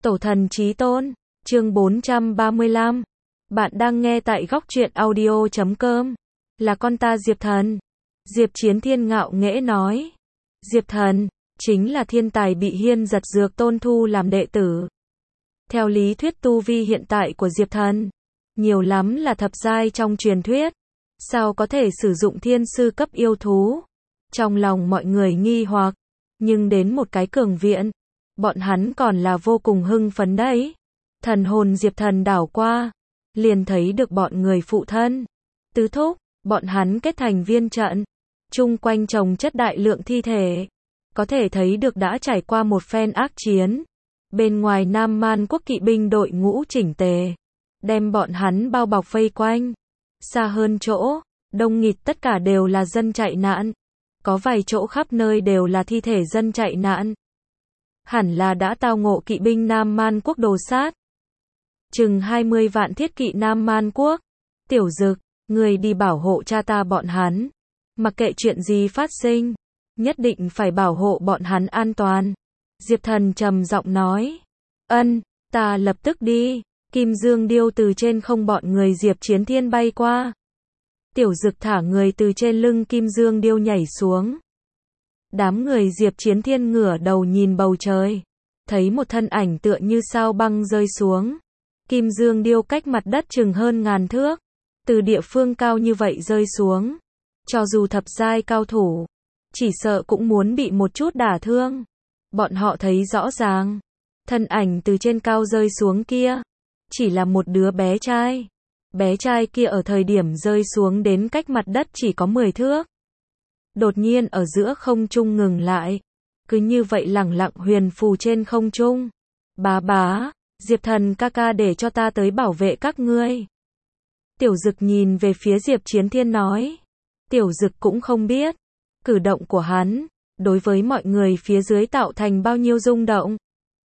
Tổ thần chí tôn, chương 435. Bạn đang nghe tại góc truyện audio.com. Là con ta Diệp Thần. Diệp Chiến Thiên ngạo nghễ nói. Diệp Thần, chính là thiên tài bị Hiên Giật Dược Tôn thu làm đệ tử. Theo lý thuyết tu vi hiện tại của Diệp Thần, nhiều lắm là thập giai trong truyền thuyết. Sao có thể sử dụng thiên sư cấp yêu thú? Trong lòng mọi người nghi hoặc, nhưng đến một cái cường viện, bọn hắn còn là vô cùng hưng phấn đấy. Thần hồn Diệp Thần đảo qua, liền thấy được bọn người phụ thân, tứ thúc, bọn hắn kết thành viên trận, chung quanh chồng chất đại lượng thi thể, có thể thấy được đã trải qua một phen ác chiến. Bên ngoài Nam Man quốc kỵ binh đội ngũ chỉnh tề, đem bọn hắn bao bọc vây quanh. Xa hơn chỗ, đông nghịt tất cả đều là dân chạy nạn, có vài chỗ khắp nơi đều là thi thể dân chạy nạn. Hẳn là đã tao ngộ kỵ binh Nam Man quốc đồ sát. Chừng 20 vạn thiết kỵ Nam Man quốc. Tiểu Dực, người đi bảo hộ cha ta bọn hắn. Mặc kệ chuyện gì phát sinh, nhất định phải bảo hộ bọn hắn an toàn. Diệp Thần trầm giọng nói. Ân, ta lập tức đi. Kim Dương Điêu từ trên không bọn người Diệp Chiến Thiên bay qua. Tiểu Dực thả người từ trên lưng Kim Dương Điêu nhảy xuống. Đám người Diệp Chiến Thiên ngửa đầu nhìn bầu trời, thấy một thân ảnh tựa như sao băng rơi xuống. Kim Dương Điêu cách mặt đất chừng hơn ngàn thước, từ địa phương cao như vậy rơi xuống, cho dù thập giai cao thủ, chỉ sợ cũng muốn bị một chút đả thương. Bọn họ thấy rõ ràng, thân ảnh từ trên cao rơi xuống kia, chỉ là một đứa bé trai. Bé trai kia ở thời điểm rơi xuống đến cách mặt đất chỉ có 10 thước. Đột nhiên ở giữa không trung ngừng lại, cứ như vậy lẳng lặng huyền phù trên không trung. Bá, Diệp Thần ca ca để cho ta tới bảo vệ các ngươi. Tiểu Dực nhìn về phía Diệp Chiến Thiên nói. Tiểu Dực cũng không biết, cử động của hắn, đối với mọi người phía dưới tạo thành bao nhiêu rung động.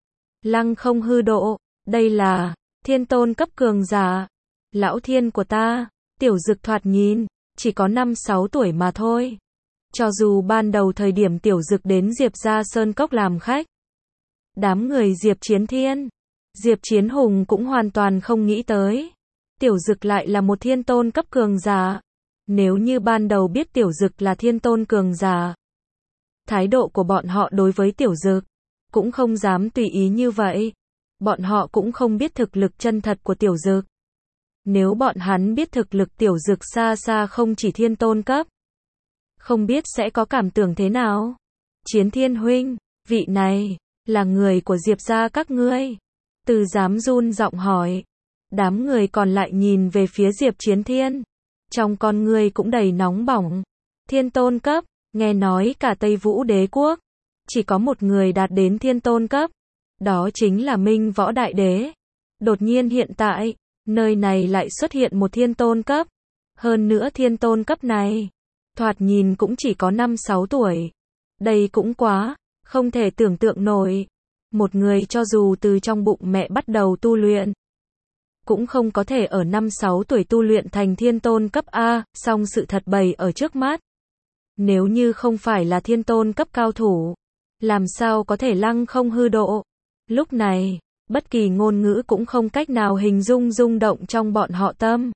Lăng không hư độ, đây là thiên tôn cấp cường giả. Lão thiên của ta, Tiểu Dực thoạt nhìn, chỉ có 5-6 tuổi mà thôi. Cho dù ban đầu thời điểm Tiểu Dực đến Diệp gia Sơn Cốc làm khách, đám người Diệp Chiến Thiên, Diệp Chiến Hùng cũng hoàn toàn không nghĩ tới. Tiểu Dực lại là một thiên tôn cấp cường giả. Nếu như ban đầu biết Tiểu Dực là thiên tôn cường giả, thái độ của bọn họ đối với Tiểu Dực cũng không dám tùy ý như vậy. Bọn họ cũng không biết thực lực chân thật của Tiểu Dực. Nếu bọn hắn biết thực lực Tiểu Dực xa xa không chỉ thiên tôn cấp, không biết sẽ có cảm tưởng thế nào. Chiến Thiên huynh, vị này là người của Diệp gia các ngươi? Từ dám run giọng hỏi. Đám người còn lại nhìn về phía Diệp Chiến Thiên, trong con người cũng đầy nóng bỏng. Thiên tôn cấp, nghe nói cả Tây Vũ Đế quốc chỉ có một người đạt đến thiên tôn cấp, đó chính là Minh Võ Đại Đế. Đột nhiên hiện tại, nơi này lại xuất hiện một thiên tôn cấp. Hơn nữa thiên tôn cấp này, thoạt nhìn cũng chỉ có 5-6 tuổi. Đây cũng quá, không thể tưởng tượng nổi. Một người cho dù từ trong bụng mẹ bắt đầu tu luyện, cũng không có thể ở 5-6 tuổi tu luyện thành thiên tôn cấp A, song sự thật bày ở trước mắt. Nếu như không phải là thiên tôn cấp cao thủ, làm sao có thể lăng không hư độ? Lúc này, bất kỳ ngôn ngữ cũng không cách nào hình dung rung động trong bọn họ tâm.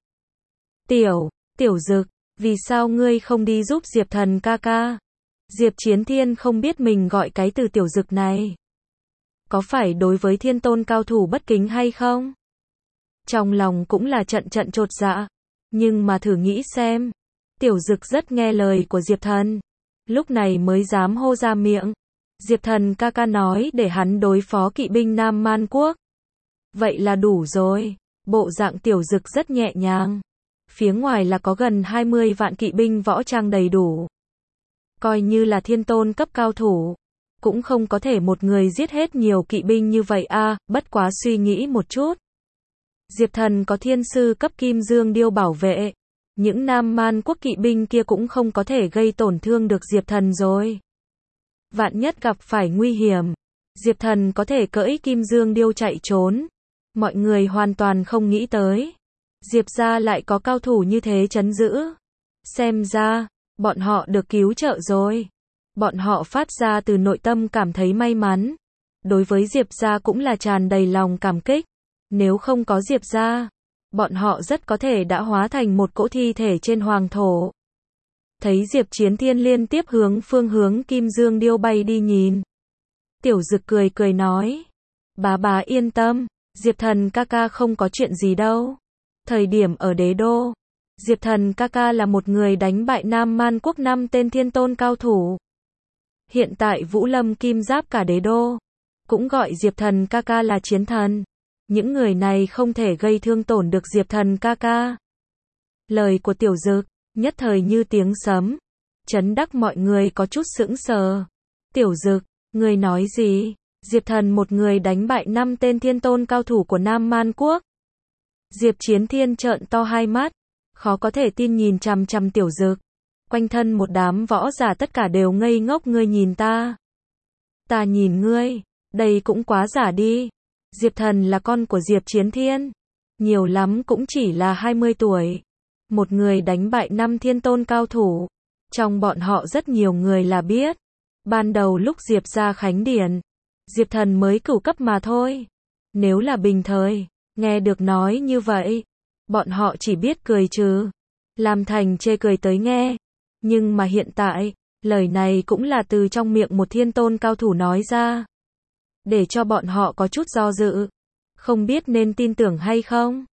Tiểu Dực, vì sao ngươi không đi giúp Diệp Thần ca ca? Diệp Chiến Thiên không biết mình gọi cái từ Tiểu Dực này có phải đối với thiên tôn cao thủ bất kính hay không? Trong lòng cũng là trận chột dạ, nhưng mà thử nghĩ xem, Tiểu Dực rất nghe lời của Diệp Thần, lúc này mới dám hô ra miệng. Diệp Thần ca ca nói để hắn đối phó kỵ binh Nam Man quốc. Vậy là đủ rồi. Bộ dạng Tiểu Dực rất nhẹ nhàng. Phía ngoài là có gần 20 vạn kỵ binh võ trang đầy đủ. Coi như là thiên tôn cấp cao thủ, cũng không có thể một người giết hết nhiều kỵ binh như vậy a. Bất quá suy nghĩ một chút, Diệp Thần có thiên sư cấp Kim Dương Điêu bảo vệ, những Nam Man quốc kỵ binh kia cũng không có thể gây tổn thương được Diệp Thần rồi. Vạn nhất gặp phải nguy hiểm, Diệp Thần có thể cưỡi Kim Dương Điêu chạy trốn. Mọi người hoàn toàn không nghĩ tới, Diệp gia lại có cao thủ như thế trấn giữ. Xem ra, bọn họ được cứu trợ rồi. Bọn họ phát ra từ nội tâm cảm thấy may mắn. đối với Diệp gia cũng là tràn đầy lòng cảm kích. Nếu không có Diệp gia, bọn họ rất có thể đã hóa thành một cỗ thi thể trên hoàng thổ. Thấy Diệp Chiến Thiên liên tiếp hướng phương hướng Kim Dương Điêu bay đi nhìn. Tiểu Dực cười cười nói. Bá yên tâm, Diệp Thần ca ca không có chuyện gì đâu. Thời điểm ở đế đô, Diệp Thần ca ca là một người đánh bại Nam Man quốc 5 tên thiên tôn cao thủ. Hiện tại Vũ Lâm Kim Giáp cả đế đô, cũng gọi Diệp Thần ca ca là chiến thần. Những người này không thể gây thương tổn được Diệp Thần ca ca. Lời của Tiểu Dực nhất thời như tiếng sấm, chấn đắc mọi người có chút sững sờ. Tiểu Dực, ngươi nói gì? Diệp Thần một người đánh bại 5 tên thiên tôn cao thủ của Nam Man quốc. Diệp Chiến Thiên trợn to hai mắt, khó có thể tin nhìn chằm chằm Tiểu Dực. Quanh thân một đám võ giả tất cả đều ngây ngốc, ngươi nhìn ta, ta nhìn ngươi, đây cũng quá giả đi. Diệp Thần là con của Diệp Chiến Thiên, nhiều lắm cũng chỉ là 20 tuổi. Một người đánh bại 5 thiên tôn cao thủ. Trong bọn họ rất nhiều người là biết. Ban đầu lúc Diệp ra khánh điển, Diệp Thần mới cửu cấp mà thôi. Nếu là bình thời, nghe được nói như vậy, bọn họ chỉ biết cười trừ, làm thành chê cười tới nghe. Nhưng mà hiện tại, lời này cũng là từ trong miệng một thiên tôn cao thủ nói ra, để cho bọn họ có chút do dự, không biết nên tin tưởng hay không.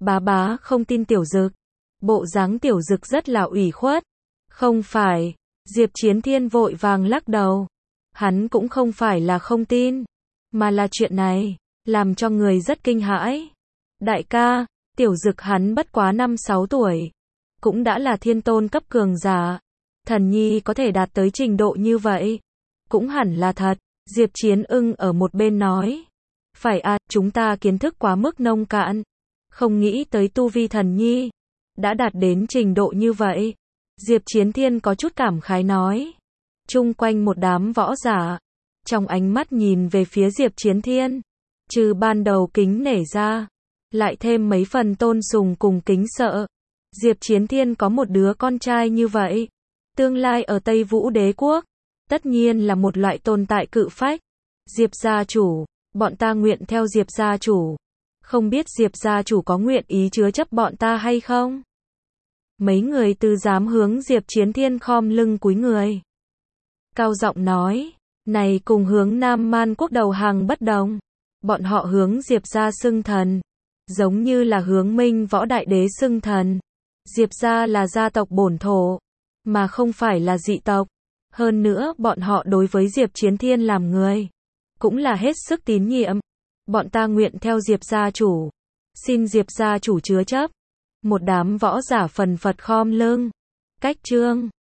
Bá không tin Tiểu Dực. Bộ dáng Tiểu Dực rất là ủy khuất. Không phải. Diệp Chiến Thiên vội vàng lắc đầu. Hắn cũng không phải là không tin, mà là chuyện này làm cho người rất kinh hãi. Đại ca, Tiểu Dực hắn bất quá 5-6 tuổi, cũng đã là thiên tôn cấp cường giả. Thần nhi có thể đạt tới trình độ như vậy, cũng hẳn là thật. Diệp Chiến Ưng ở một bên nói. Phải à, chúng ta kiến thức quá mức nông cạn, không nghĩ tới tu vi thần nhi đã đạt đến trình độ như vậy. Diệp Chiến Thiên có chút cảm khái nói. Chung quanh một đám võ giả, trong ánh mắt nhìn về phía Diệp Chiến Thiên, trừ ban đầu kính nể ra, lại thêm mấy phần tôn sùng cùng kính sợ. Diệp Chiến Thiên có một đứa con trai như vậy, tương lai ở Tây Vũ Đế quốc, tất nhiên là một loại tồn tại cự phách. Diệp gia chủ, bọn ta nguyện theo Diệp gia chủ. Không biết Diệp gia chủ có nguyện ý chứa chấp bọn ta hay không? Mấy người từ dám hướng Diệp Chiến Thiên khom lưng cúi người, cao giọng nói. Này cùng hướng Nam Man quốc đầu hàng bất đồng. Bọn họ hướng Diệp gia xưng thần, giống như là hướng Minh Võ Đại Đế xưng thần. Diệp gia là gia tộc bổn thổ, mà không phải là dị tộc. Hơn nữa bọn họ đối với Diệp Chiến Thiên làm người, cũng là hết sức tín nhiệm. Bọn ta nguyện theo Diệp gia chủ, xin Diệp gia chủ chứa chấp. Một đám võ giả phần phật khom lưng. Cách chương